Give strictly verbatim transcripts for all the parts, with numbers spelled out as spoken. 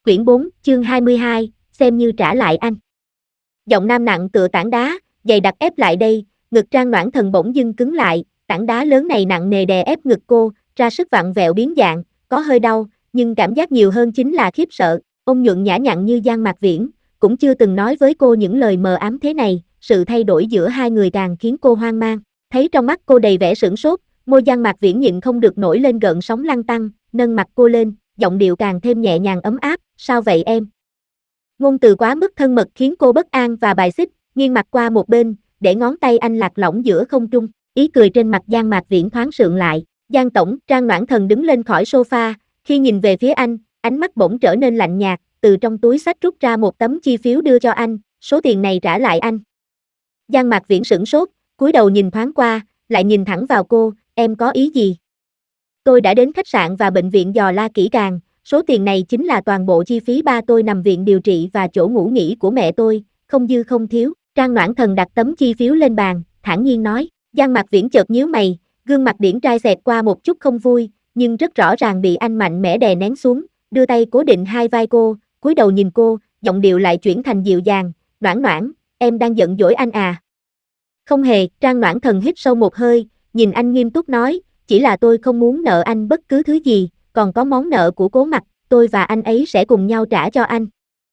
Quyển bốn, chương hai mươi hai, xem như trả lại anh. Giọng nam nặng tựa tảng đá, dày đặc ép lại đây, ngực Trang Noãn Thần bỗng dưng cứng lại, tảng đá lớn này nặng nề đè ép ngực cô, ra sức vặn vẹo biến dạng, có hơi đau, nhưng cảm giác nhiều hơn chính là khiếp sợ. Ông nhuận nhã nhặn như Giang Mạc Viễn, cũng chưa từng nói với cô những lời mờ ám thế này, sự thay đổi giữa hai người càng khiến cô hoang mang. Thấy trong mắt cô đầy vẻ sửng sốt, môi Giang Mạc Viễn nhịn không được nổi lên gợn sóng lăn tăn, nâng mặt cô lên, giọng điệu càng thêm nhẹ nhàng ấm áp, sao vậy em? Ngôn từ quá mức thân mật khiến cô bất an và bài xích, nghiêng mặt qua một bên, để ngón tay anh lạc lỏng giữa không trung, ý cười trên mặt Giang Mạc Viễn thoáng sượng lại. Giang tổng, Trang Noãn Thần đứng lên khỏi sofa, khi nhìn về phía anh, ánh mắt bỗng trở nên lạnh nhạt, từ trong túi xách rút ra một tấm chi phiếu đưa cho anh, số tiền này trả lại anh. Giang Mạc Viễn sửng sốt, cúi đầu nhìn thoáng qua, lại nhìn thẳng vào cô, em có ý gì? Tôi đã đến khách sạn và bệnh viện dò la kỹ càng, số tiền này chính là toàn bộ chi phí ba tôi nằm viện điều trị và chỗ ngủ nghỉ của mẹ tôi, không dư không thiếu. Trang Noãn Thần đặt tấm chi phiếu lên bàn, thản nhiên nói. Giang Mạc Viễn chợt nhíu mày, gương mặt điển trai xẹt qua một chút không vui, nhưng rất rõ ràng bị anh mạnh mẽ đè nén xuống, đưa tay cố định hai vai cô, cúi đầu nhìn cô, giọng điệu lại chuyển thành dịu dàng, Noãn Noãn, em đang giận dỗi anh à? Không hề, Trang Noãn Thần hít sâu một hơi, nhìn anh nghiêm túc nói, chỉ là tôi không muốn nợ anh bất cứ thứ gì, còn có món nợ của Cố Mặc, tôi và anh ấy sẽ cùng nhau trả cho anh.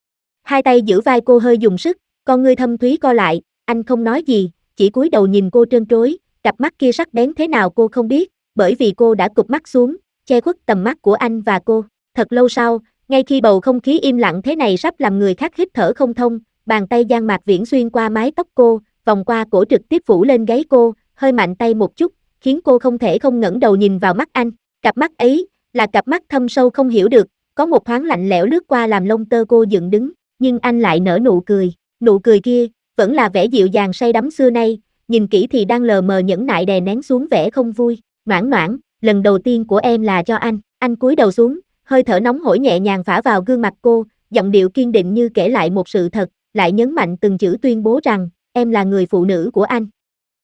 Hai tay giữ vai cô hơi dùng sức, con ngươi thâm thúy co lại, anh không nói gì, chỉ cúi đầu nhìn cô trân trối, cặp mắt kia sắc bén thế nào cô không biết, bởi vì cô đã cụp mắt xuống, che khuất tầm mắt của anh và cô. Thật lâu sau, ngay khi bầu không khí im lặng thế này sắp làm người khác hít thở không thông, bàn tay Giang Mạc Viễn xuyên qua mái tóc cô, vòng qua cổ trực tiếp phủ lên gáy cô, hơi mạnh tay một chút, khiến cô không thể không ngẩng đầu nhìn vào mắt anh. Cặp mắt ấy, là cặp mắt thâm sâu không hiểu được, có một thoáng lạnh lẽo lướt qua làm lông tơ cô dựng đứng, nhưng anh lại nở nụ cười, nụ cười kia, vẫn là vẻ dịu dàng say đắm xưa nay, nhìn kỹ thì đang lờ mờ nhẫn nại đè nén xuống vẻ không vui. Noãn Noãn, lần đầu tiên của em là cho anh, anh cúi đầu xuống, hơi thở nóng hổi nhẹ nhàng phả vào gương mặt cô, giọng điệu kiên định như kể lại một sự thật, lại nhấn mạnh từng chữ tuyên bố rằng, em là người phụ nữ của anh.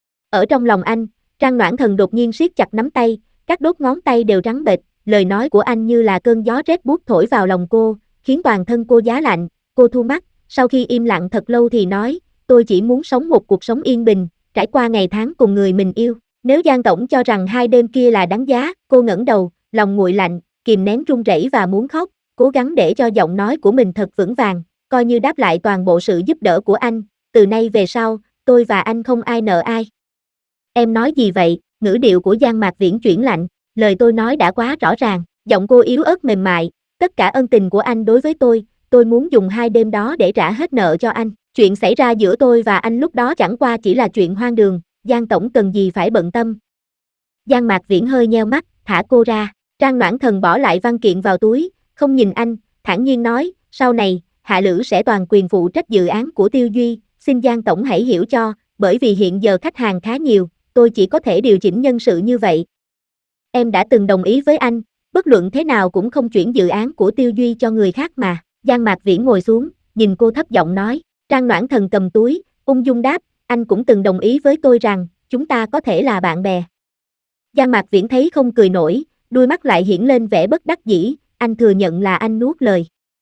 Ở trong lòng anh, Trang Noãn Thần đột nhiên siết chặt nắm tay, các đốt ngón tay đều trắng bệch, lời nói của anh như là cơn gió rét buốt thổi vào lòng cô, khiến toàn thân cô giá lạnh, cô thu mắt, sau khi im lặng thật lâu thì nói, tôi chỉ muốn sống một cuộc sống yên bình, trải qua ngày tháng cùng người mình yêu. Nếu Giang tổng cho rằng hai đêm kia là đáng giá, cô ngẩng đầu, lòng nguội lạnh, kìm nén run rẩy và muốn khóc, cố gắng để cho giọng nói của mình thật vững vàng, coi như đáp lại toàn bộ sự giúp đỡ của anh, từ nay về sau, tôi và anh không ai nợ ai. Em nói gì vậy? Ngữ điệu của Giang Mạc Viễn chuyển lạnh, lời tôi nói đã quá rõ ràng, giọng cô yếu ớt mềm mại, tất cả ân tình của anh đối với tôi, tôi muốn dùng hai đêm đó để trả hết nợ cho anh. Chuyện xảy ra giữa tôi và anh lúc đó chẳng qua chỉ là chuyện hoang đường, Giang tổng cần gì phải bận tâm. Giang Mạc Viễn hơi nheo mắt, thả cô ra, Trang Noãn Thần bỏ lại văn kiện vào túi, không nhìn anh, thản nhiên nói, sau này, Hạ Lữ sẽ toàn quyền phụ trách dự án của Tiêu Duy, xin Giang tổng hãy hiểu cho, bởi vì hiện giờ khách hàng khá nhiều, tôi chỉ có thể điều chỉnh nhân sự như vậy. Em đã từng đồng ý với anh, bất luận thế nào cũng không chuyển dự án của Tiêu Duy cho người khác mà. Giang Mạc Viễn ngồi xuống, nhìn cô thấp giọng nói, Trang Noãn Thần cầm túi, ung dung đáp, anh cũng từng đồng ý với tôi rằng, chúng ta có thể là bạn bè. Giang Mạc Viễn thấy không cười nổi, đuôi mắt lại hiển lên vẻ bất đắc dĩ, anh thừa nhận là anh nuốt lời.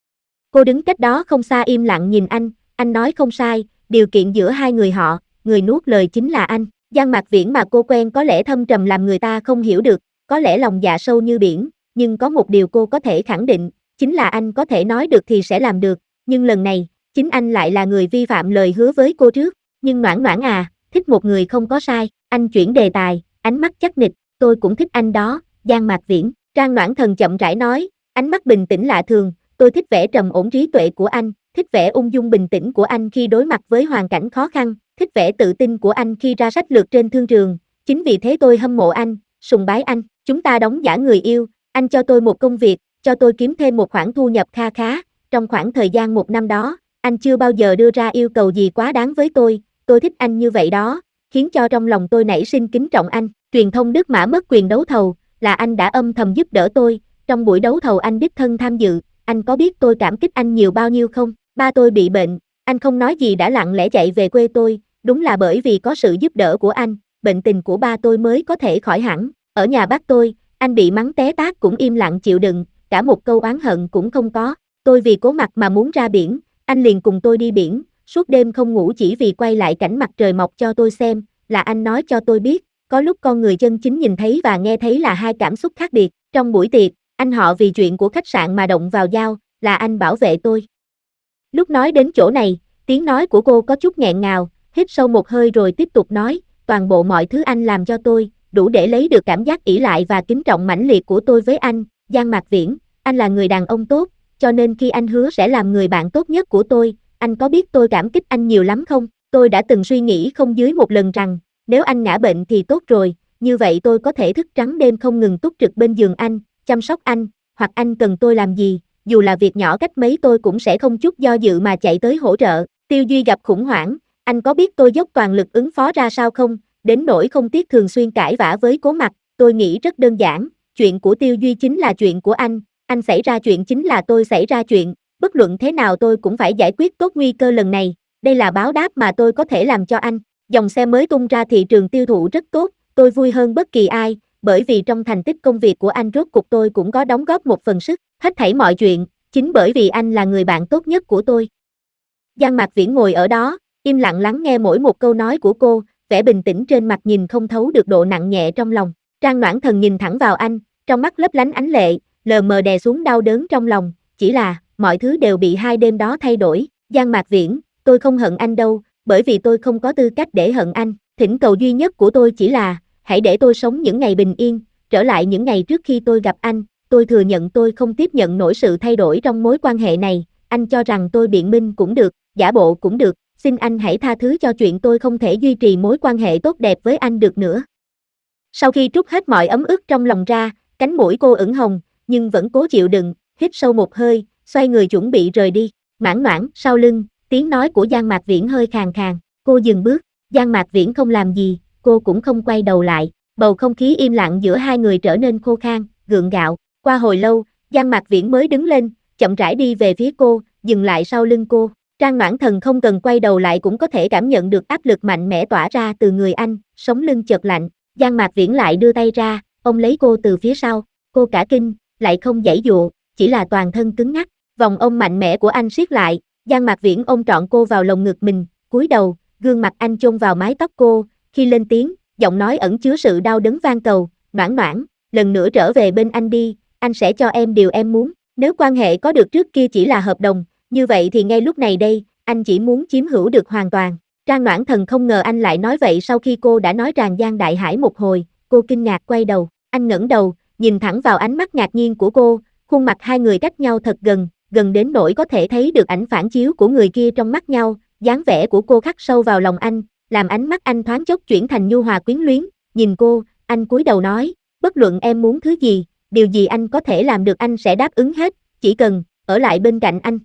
Cô đứng cách đó không xa im lặng nhìn anh, anh nói không sai, điều kiện giữa hai người họ, người nuốt lời chính là anh. Giang Mạc Viễn mà cô quen có lẽ thâm trầm làm người ta không hiểu được, có lẽ lòng dạ sâu như biển, nhưng có một điều cô có thể khẳng định, chính là anh có thể nói được thì sẽ làm được, nhưng lần này, chính anh lại là người vi phạm lời hứa với cô trước. Nhưng Noãn Noãn à, thích một người không có sai, anh chuyển đề tài, ánh mắt chắc nịch, tôi cũng thích anh đó. Giang Mạc Viễn, Trang Noãn Thần chậm rãi nói, ánh mắt bình tĩnh lạ thường, tôi thích vẻ trầm ổn trí tuệ của anh, thích vẻ ung dung bình tĩnh của anh khi đối mặt với hoàn cảnh khó khăn, thích vẻ tự tin của anh khi ra sách lược trên thương trường, chính vì thế tôi hâm mộ anh, sùng bái anh, chúng ta đóng giả người yêu, anh cho tôi một công việc, cho tôi kiếm thêm một khoản thu nhập kha khá, trong khoảng thời gian một năm đó, anh chưa bao giờ đưa ra yêu cầu gì quá đáng với tôi, tôi thích anh như vậy đó, khiến cho trong lòng tôi nảy sinh kính trọng anh. Truyền thông Đức Mã mất quyền đấu thầu, là anh đã âm thầm giúp đỡ tôi, trong buổi đấu thầu anh đích thân tham dự, anh có biết tôi cảm kích anh nhiều bao nhiêu không? Ba tôi bị bệnh, anh không nói gì đã lặng lẽ chạy về quê tôi, đúng là bởi vì có sự giúp đỡ của anh, bệnh tình của ba tôi mới có thể khỏi hẳn. Ở nhà bác tôi, anh bị mắng té tát cũng im lặng chịu đựng, cả một câu oán hận cũng không có. tôi vì Cố Mặc mà muốn ra biển, anh liền cùng tôi đi biển, suốt đêm không ngủ chỉ vì quay lại cảnh mặt trời mọc cho tôi xem, là anh nói cho tôi biết, có lúc con người chân chính nhìn thấy và nghe thấy là hai cảm xúc khác biệt. Trong buổi tiệc, anh họ vì chuyện của khách sạn mà động vào dao, là anh bảo vệ tôi. Lúc nói đến chỗ này, tiếng nói của cô có chút nghẹn ngào, hít sâu một hơi rồi tiếp tục nói, toàn bộ mọi thứ anh làm cho tôi, đủ để lấy được cảm giác ỷ lại và kính trọng mãnh liệt của tôi với anh, Giang Mạc Viễn, anh là người đàn ông tốt, cho nên khi anh hứa sẽ làm người bạn tốt nhất của tôi, anh có biết tôi cảm kích anh nhiều lắm không? Tôi đã từng suy nghĩ không dưới một lần rằng, nếu anh ngã bệnh thì tốt rồi, như vậy tôi có thể thức trắng đêm không ngừng túc trực bên giường anh, chăm sóc anh, hoặc anh cần tôi làm gì, dù là việc nhỏ cách mấy tôi cũng sẽ không chút do dự mà chạy tới hỗ trợ. Tiêu Duy gặp khủng hoảng, anh có biết tôi dốc toàn lực ứng phó ra sao không, đến nỗi không tiếc thường xuyên cãi vã với Cố Mặc, tôi nghĩ rất đơn giản, chuyện của Tiêu Duy chính là chuyện của anh, anh xảy ra chuyện chính là tôi xảy ra chuyện, bất luận thế nào tôi cũng phải giải quyết tốt nguy cơ lần này, đây là báo đáp mà tôi có thể làm cho anh. Dòng xe mới tung ra thị trường tiêu thụ rất tốt, tôi vui hơn bất kỳ ai, bởi vì trong thành tích công việc của anh rốt cuộc tôi cũng có đóng góp một phần sức, hết thảy mọi chuyện, chính bởi vì anh là người bạn tốt nhất của tôi. Giang Mạc Viễn ngồi ở đó, im lặng lắng nghe mỗi một câu nói của cô, vẻ bình tĩnh trên mặt nhìn không thấu được độ nặng nhẹ trong lòng. Trang Noãn Thần nhìn thẳng vào anh, trong mắt lấp lánh ánh lệ, lờ mờ đè xuống đau đớn trong lòng, chỉ là, mọi thứ đều bị hai đêm đó thay đổi. Giang Mạc Viễn, tôi không hận anh đâu, bởi vì tôi không có tư cách để hận anh, thỉnh cầu duy nhất của tôi chỉ là, hãy để tôi sống những ngày bình yên, trở lại những ngày trước khi tôi gặp anh, tôi thừa nhận tôi không tiếp nhận nổi sự thay đổi trong mối quan hệ này, anh cho rằng tôi biện minh cũng được, giả bộ cũng được, xin anh hãy tha thứ cho chuyện tôi không thể duy trì mối quan hệ tốt đẹp với anh được nữa. Sau khi trút hết mọi ấm ức trong lòng ra, cánh mũi cô ửng hồng, nhưng vẫn cố chịu đựng, hít sâu một hơi, xoay người chuẩn bị rời đi. Noãn Noãn, sau lưng, tiếng nói của Giang Mạc Viễn hơi khàn khàn, cô dừng bước, Giang Mạc Viễn không làm gì, cô cũng không quay đầu lại, bầu không khí im lặng giữa hai người trở nên khô khan, gượng gạo. Qua hồi lâu, Giang Mạc Viễn mới đứng lên, chậm rãi đi về phía cô, dừng lại sau lưng cô. Trang Noãn Thần không cần quay đầu lại cũng có thể cảm nhận được áp lực mạnh mẽ tỏa ra từ người anh, sống lưng chợt lạnh. Giang Mạc Viễn lại đưa tay ra, ôm lấy cô từ phía sau, cô cả kinh, lại không giãy dụa, chỉ là toàn thân cứng ngắc. Vòng ôm mạnh mẽ của anh siết lại, Giang Mạc Viễn ôm trọn cô vào lồng ngực mình, cúi đầu, gương mặt anh chôn vào mái tóc cô, khi lên tiếng, giọng nói ẩn chứa sự đau đớn van cầu, Noãn Noãn, lần nữa trở về bên anh đi, anh sẽ cho em điều em muốn, nếu quan hệ có được trước kia chỉ là hợp đồng, như vậy thì ngay lúc này đây, anh chỉ muốn chiếm hữu được hoàn toàn. Trang Noãn Thần không ngờ anh lại nói vậy sau khi cô đã nói tràn Giang Đại Hải một hồi, cô kinh ngạc quay đầu, anh ngẩng đầu, nhìn thẳng vào ánh mắt ngạc nhiên của cô, khuôn mặt hai người cách nhau thật gần, gần đến nỗi có thể thấy được ảnh phản chiếu của người kia trong mắt nhau, dáng vẻ của cô khắc sâu vào lòng anh, làm ánh mắt anh thoáng chốc chuyển thành nhu hòa quyến luyến, nhìn cô, anh cúi đầu nói, bất luận em muốn thứ gì, điều gì anh có thể làm được anh sẽ đáp ứng hết, chỉ cần, ở lại bên cạnh anh.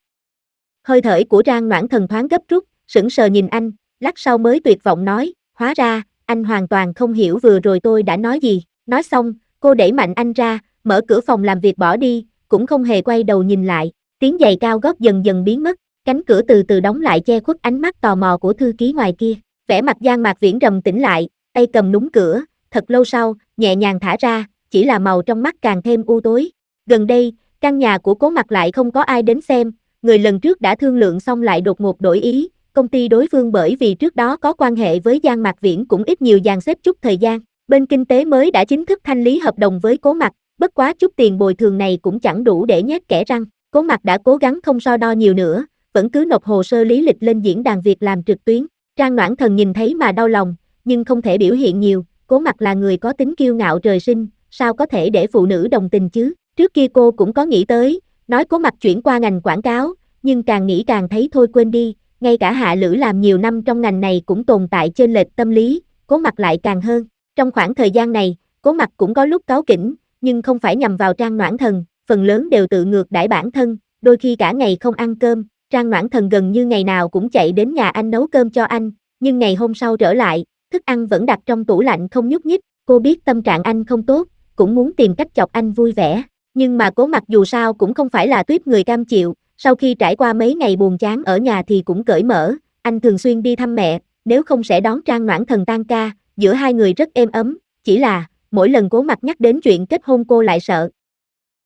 Hơi thở của Trang Noãn Thần thoáng gấp rút, sững sờ nhìn anh, lát sau mới tuyệt vọng nói, hóa ra, anh hoàn toàn không hiểu vừa rồi tôi đã nói gì, nói xong, cô đẩy mạnh anh ra, mở cửa phòng làm việc bỏ đi, cũng không hề quay đầu nhìn lại, tiếng giày cao gót dần dần biến mất, cánh cửa từ từ đóng lại che khuất ánh mắt tò mò của thư ký ngoài kia, vẻ mặt Giang Mạc Viễn trầm tĩnh lại, tay cầm nút cửa, thật lâu sau, nhẹ nhàng thả ra, chỉ là màu trong mắt càng thêm u tối. Gần đây, căn nhà của Cố Mặc lại không có ai đến xem, người lần trước đã thương lượng xong lại đột ngột đổi ý, công ty đối phương bởi vì trước đó có quan hệ với Giang Mạc Viễn cũng ít nhiều dàn xếp chút thời gian, bên kinh tế mới đã chính thức thanh lý hợp đồng với Cố Mặc, bất quá chút tiền bồi thường này cũng chẳng đủ để nhét kẽ răng, Cố Mặc đã cố gắng không so đo nhiều nữa, vẫn cứ nộp hồ sơ lý lịch lên diễn đàn việc làm trực tuyến. Trang Noãn Thần nhìn thấy mà đau lòng, nhưng không thể biểu hiện nhiều, Cố Mặc là người có tính kiêu ngạo trời sinh, sao có thể để phụ nữ đồng tình chứ, trước kia cô cũng có nghĩ tới, nói Cố Mặc chuyển qua ngành quảng cáo, nhưng càng nghĩ càng thấy thôi quên đi, ngay cả Hạ Lữ làm nhiều năm trong ngành này cũng tồn tại chênh lệch tâm lý, Cố Mặc lại càng hơn. Trong khoảng thời gian này, Cố Mặc cũng có lúc cáu kỉnh, nhưng không phải nhằm vào Trang Noãn Thần, phần lớn đều tự ngược đãi bản thân, đôi khi cả ngày không ăn cơm, Trang Noãn Thần gần như ngày nào cũng chạy đến nhà anh nấu cơm cho anh, nhưng ngày hôm sau trở lại, thức ăn vẫn đặt trong tủ lạnh không nhúc nhích, cô biết tâm trạng anh không tốt, cũng muốn tìm cách chọc anh vui vẻ, nhưng mà Cố Mặc dù sao cũng không phải là tuýp người cam chịu, sau khi trải qua mấy ngày buồn chán ở nhà thì cũng cởi mở, anh thường xuyên đi thăm mẹ, nếu không sẽ đón Trang Noãn Thần tan ca, giữa hai người rất êm ấm, chỉ là, mỗi lần Cố Mặc nhắc đến chuyện kết hôn cô lại sợ,